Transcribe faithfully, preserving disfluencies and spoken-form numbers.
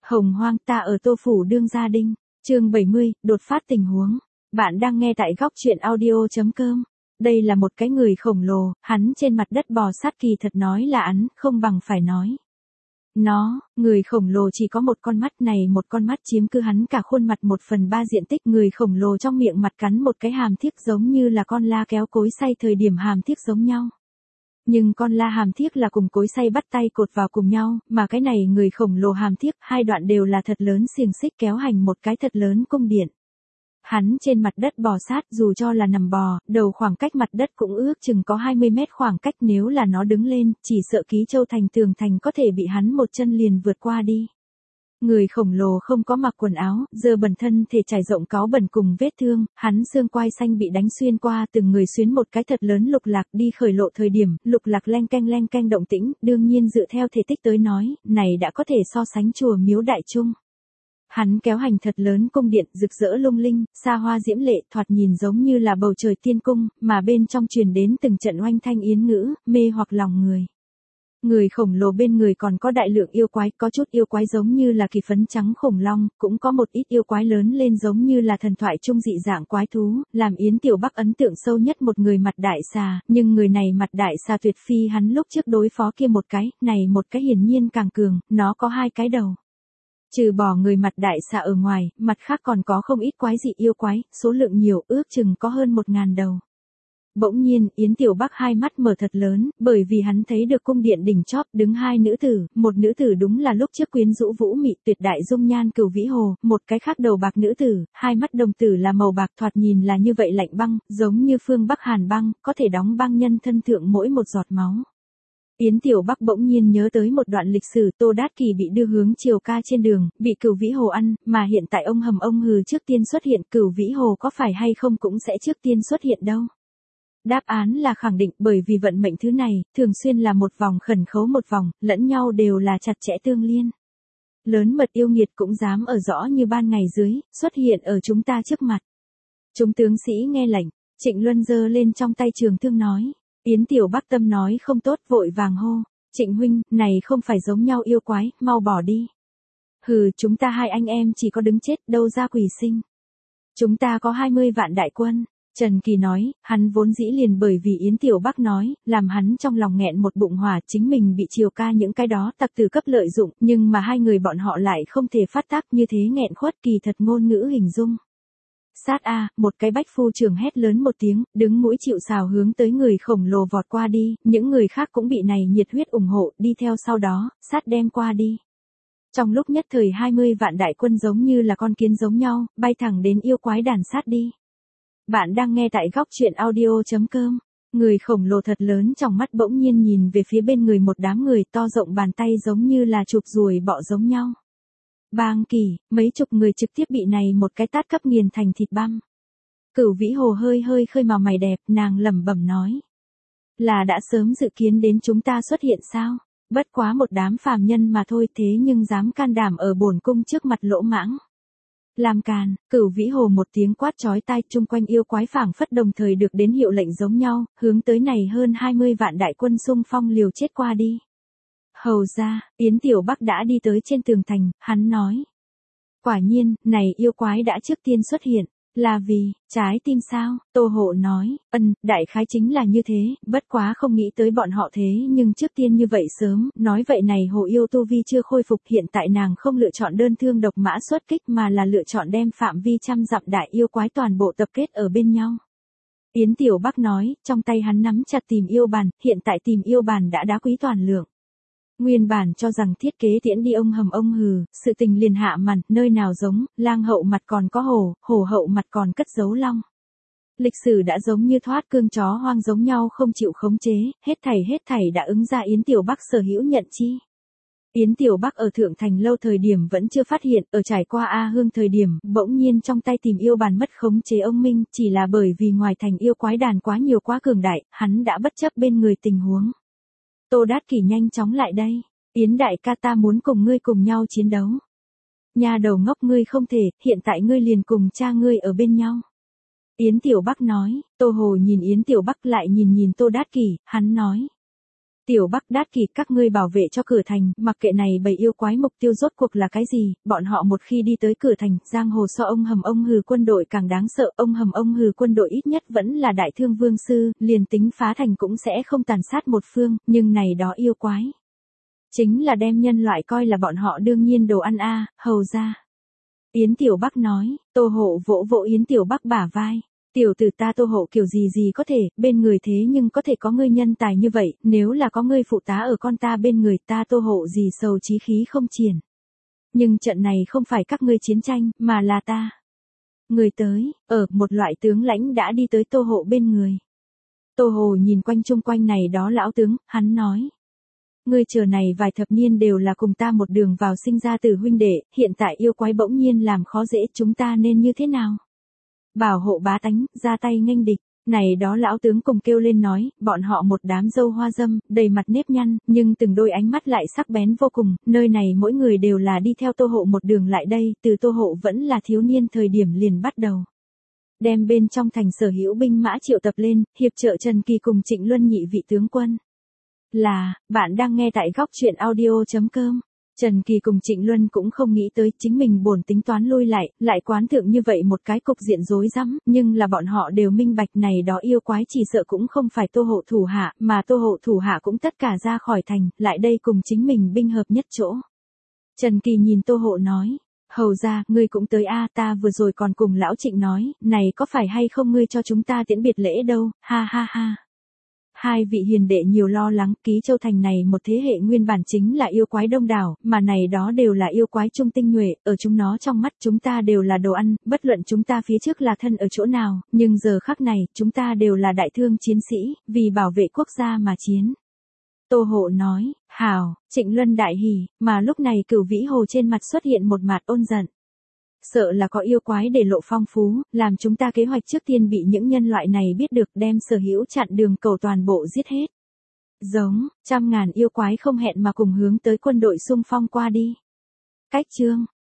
Hồng hoang ta ở Tô Phủ đương gia đinh, chương bảy mươi, đột phát tình huống. Bạn đang nghe tại góc truyện audio.com. Đây là một cái người khổng lồ, hắn trên mặt đất bò sát kỳ thật nói là ắn, không bằng phải nói. Nó, người khổng lồ chỉ có một con mắt này, một con mắt chiếm cứ hắn cả khuôn mặt một phần ba diện tích. Người khổng lồ trong miệng mặt cắn một cái hàm thiếc giống như là con la kéo cối xay thời điểm hàm thiếc giống nhau. Nhưng con la hàm thiếc là cùng cối xay bắt tay cột vào cùng nhau, mà cái này người khổng lồ hàm thiếc, hai đoạn đều là thật lớn xiềng xích kéo hành một cái thật lớn cung điện. Hắn trên mặt đất bò sát, dù cho là nằm bò, đầu khoảng cách mặt đất cũng ước chừng có hai mươi mét khoảng cách, nếu là nó đứng lên, chỉ sợ Ký Châu thành tường thành có thể bị hắn một chân liền vượt qua đi. Người khổng lồ không có mặc quần áo, dơ bẩn thân thể trải rộng cáu bẩn cùng vết thương, hắn xương quai xanh bị đánh xuyên qua, từng người xuyến một cái thật lớn lục lạc. Đi khởi lộ thời điểm, lục lạc leng keng leng keng động tĩnh, đương nhiên dựa theo thể tích tới nói, này đã có thể so sánh chùa miếu đại trung. Hắn kéo hành thật lớn cung điện, rực rỡ lung linh, xa hoa diễm lệ, thoạt nhìn giống như là bầu trời tiên cung, mà bên trong truyền đến từng trận oanh thanh yến ngữ, mê hoặc lòng người. Người khổng lồ bên người còn có đại lượng yêu quái, có chút yêu quái giống như là kỳ phấn trắng khủng long, cũng có một ít yêu quái lớn lên giống như là thần thoại trung dị dạng quái thú, làm Yến Tiểu Bắc ấn tượng sâu nhất một người mặt đại xà, nhưng người này mặt đại xà tuyệt phi hắn lúc trước đối phó kia một cái, này một cái hiển nhiên càng cường, nó có hai cái đầu. Trừ bỏ người mặt đại xà ở ngoài, mặt khác còn có không ít quái dị yêu quái, số lượng nhiều, ước chừng có hơn một ngàn đầu. Bỗng nhiên, Yến Tiểu Bắc hai mắt mở thật lớn, bởi vì hắn thấy được cung điện đỉnh chóp đứng hai nữ tử, một nữ tử đúng là lúc trước quyến rũ vũ mị tuyệt đại dung nhan Cửu Vĩ Hồ, một cái khác đầu bạc nữ tử, hai mắt đồng tử là màu bạc, thoạt nhìn là như vậy lạnh băng, giống như phương Bắc hàn băng, có thể đóng băng nhân thân thượng mỗi một giọt máu. Yến Tiểu Bắc bỗng nhiên nhớ tới một đoạn lịch sử, Tô Đát Kỷ bị đưa hướng Triều Ca trên đường, bị Cửu Vĩ Hồ ăn, mà hiện tại ông hầm ông hừ trước tiên xuất hiện, Cửu Vĩ Hồ có phải hay không cũng sẽ trước tiên xuất hiện đâu. Đáp án là khẳng định, bởi vì vận mệnh thứ này, thường xuyên là một vòng khẩn khấu một vòng, lẫn nhau đều là chặt chẽ tương liên. Lớn mật yêu nghiệt cũng dám ở rõ như ban ngày dưới, xuất hiện ở chúng ta trước mặt. Chúng tướng sĩ nghe lệnh, Trịnh Luân giơ lên trong tay trường thương nói. Yến Tiểu Bắc tâm nói không tốt, vội vàng hô. Trịnh huynh, này không phải giống nhau yêu quái, mau bỏ đi. Hừ, chúng ta hai anh em chỉ có đứng chết, đâu ra quỷ sinh. Chúng ta có hai mươi vạn đại quân. Trần Kỳ nói, hắn vốn dĩ liền bởi vì Yến Tiểu Bắc nói, làm hắn trong lòng nghẹn một bụng hỏa, chính mình bị Triều Ca những cái đó tặc tử cấp lợi dụng, nhưng mà hai người bọn họ lại không thể phát tác như thế, nghẹn khuất kỳ thật ngôn ngữ hình dung. Sát a, một cái bách phu trưởng hét lớn một tiếng, đứng mũi chịu sào hướng tới người khổng lồ vọt qua đi, những người khác cũng bị này nhiệt huyết ủng hộ, đi theo sau đó, sát đem qua đi. Trong lúc nhất thời hai mươi vạn đại quân giống như là con kiến giống nhau, bay thẳng đến yêu quái đàn sát đi. Bạn đang nghe tại góc truyện audio.com. Người khổng lồ thật lớn trong mắt bỗng nhiên nhìn về phía bên người một đám người, to rộng bàn tay giống như là chụp ruồi bọ giống nhau. Bang kỳ, mấy chục người trực tiếp bị này một cái tát cấp nghiền thành thịt băm. Cửu Vĩ Hồ hơi hơi khơi màu mày đẹp, nàng lẩm bẩm nói. Là đã sớm dự kiến đến chúng ta xuất hiện sao? Bất quá một đám phàm nhân mà thôi, thế nhưng dám can đảm ở bổn cung trước mặt lỗ mãng. Làm càn, Cửu Vĩ Hồ một tiếng quát chói tai, chung quanh yêu quái phảng phất đồng thời được đến hiệu lệnh giống nhau, hướng tới này hơn hai mươi vạn đại quân xung phong liều chết qua đi. Hầu ra, Yến Tiểu Bắc đã đi tới trên tường thành, hắn nói. Quả nhiên, này yêu quái đã trước tiên xuất hiện, là vì, trái tim sao, Tô Hộ nói, ân, đại khái chính là như thế, bất quá không nghĩ tới bọn họ thế nhưng trước tiên như vậy sớm, nói vậy này Hồ yêu tu vi chưa khôi phục, hiện tại nàng không lựa chọn đơn thương độc mã xuất kích mà là lựa chọn đem phạm vi trăm dặm đại yêu quái toàn bộ tập kết ở bên nhau. Yến Tiểu Bắc nói, trong tay hắn nắm chặt tìm yêu bàn, hiện tại tìm yêu bàn đã đá quý toàn lượng. Nguyên bản cho rằng thiết kế tiễn đi ông hầm ông hừ, sự tình liền hạ màn, nơi nào giống, lang hậu mặt còn có hổ, hổ hậu mặt còn cất giấu long. Lịch sử đã giống như thoát cương chó hoang giống nhau không chịu khống chế, hết thảy hết thảy đã ứng ra Yến Tiểu Bắc sở hữu nhận chi. Yến Tiểu Bắc ở Thượng Thành lâu thời điểm vẫn chưa phát hiện, ở trải qua A Hương thời điểm, bỗng nhiên trong tay tìm yêu bàn mất khống chế ông Minh, chỉ là bởi vì ngoài thành yêu quái đàn quá nhiều quá cường đại, hắn đã bất chấp bên người tình huống. Tô Đát Kỷ nhanh chóng lại đây. Yến đại ca, ta muốn cùng ngươi cùng nhau chiến đấu. Nhà đầu ngốc, ngươi không thể, hiện tại ngươi liền cùng cha ngươi ở bên nhau. Yến Tiểu Bắc nói. Tô Hồ nhìn Yến Tiểu Bắc lại nhìn nhìn Tô Đát Kỷ, hắn nói. Tiểu Bắc Đát Kỳ, các ngươi bảo vệ cho cửa thành, mặc kệ này bầy yêu quái mục tiêu rốt cuộc là cái gì, bọn họ một khi đi tới cửa thành, giang hồ so ông hầm ông hừ quân đội càng đáng sợ, ông hầm ông hừ quân đội ít nhất vẫn là đại thương vương sư, liền tính phá thành cũng sẽ không tàn sát một phương, nhưng này đó yêu quái. Chính là đem nhân loại coi là bọn họ đương nhiên đồ ăn a, hầu ra. Yến Tiểu Bắc nói, Tô Hộ vỗ vỗ Yến Tiểu Bắc bả vai. Tiểu tử ta Tô Hộ kiểu gì gì có thể, bên người thế nhưng có thể có ngươi nhân tài như vậy, nếu là có ngươi phụ tá ở con ta bên người ta Tô Hộ gì sầu chí khí không triển. Nhưng trận này không phải các ngươi chiến tranh, mà là ta. Người tới, ở một loại tướng lãnh đã đi tới Tô Hộ bên người. Tô Hộ nhìn quanh chung quanh này đó lão tướng, hắn nói. Ngươi chờ này vài thập niên đều là cùng ta một đường vào sinh ra từ huynh đệ, hiện tại yêu quái bỗng nhiên làm khó dễ chúng ta nên như thế nào? Bảo hộ bá tánh, ra tay nghênh địch. Này đó lão tướng cùng kêu lên nói, bọn họ một đám dâu hoa dâm, đầy mặt nếp nhăn, nhưng từng đôi ánh mắt lại sắc bén vô cùng, nơi này mỗi người đều là đi theo Tô Hộ một đường lại đây, từ Tô Hộ vẫn là thiếu niên thời điểm liền bắt đầu. Đem bên trong thành sở hữu binh mã triệu tập lên, hiệp trợ Trần Kỳ cùng Trịnh Luân nhị vị tướng quân. Là, bạn đang nghe tại góc truyện audio chấm com. Trần Kỳ cùng Trịnh Luân cũng không nghĩ tới chính mình bổn tính toán lui lại, lại quán thượng như vậy một cái cục diện rối rắm, nhưng là bọn họ đều minh bạch này đó yêu quái chỉ sợ cũng không phải Tô Hộ thủ hạ, mà Tô Hộ thủ hạ cũng tất cả ra khỏi thành, lại đây cùng chính mình binh hợp nhất chỗ. Trần Kỳ nhìn Tô Hộ nói, hầu ra, ngươi cũng tới a, ta vừa rồi còn cùng lão Trịnh nói, này có phải hay không ngươi cho chúng ta tiễn biệt lễ đâu, ha ha ha. Hai vị hiền đệ nhiều lo lắng, Ký Châu thành này một thế hệ nguyên bản chính là yêu quái đông đảo, mà này đó đều là yêu quái trung tinh nhuệ, ở chúng nó trong mắt chúng ta đều là đồ ăn, bất luận chúng ta phía trước là thân ở chỗ nào, nhưng giờ khắc này, chúng ta đều là đại thương chiến sĩ, vì bảo vệ quốc gia mà chiến. Tô Hộ nói, hào, Trịnh Luân đại hỉ, mà lúc này Cửu Vĩ Hồ trên mặt xuất hiện một mặt ôn giận. Sợ là có yêu quái để lộ phong phú, làm chúng ta kế hoạch trước tiên bị những nhân loại này biết được đem sở hữu chặn đường cầu toàn bộ giết hết. Giống, trăm ngàn yêu quái không hẹn mà cùng hướng tới quân đội xung phong qua đi. Cách chương,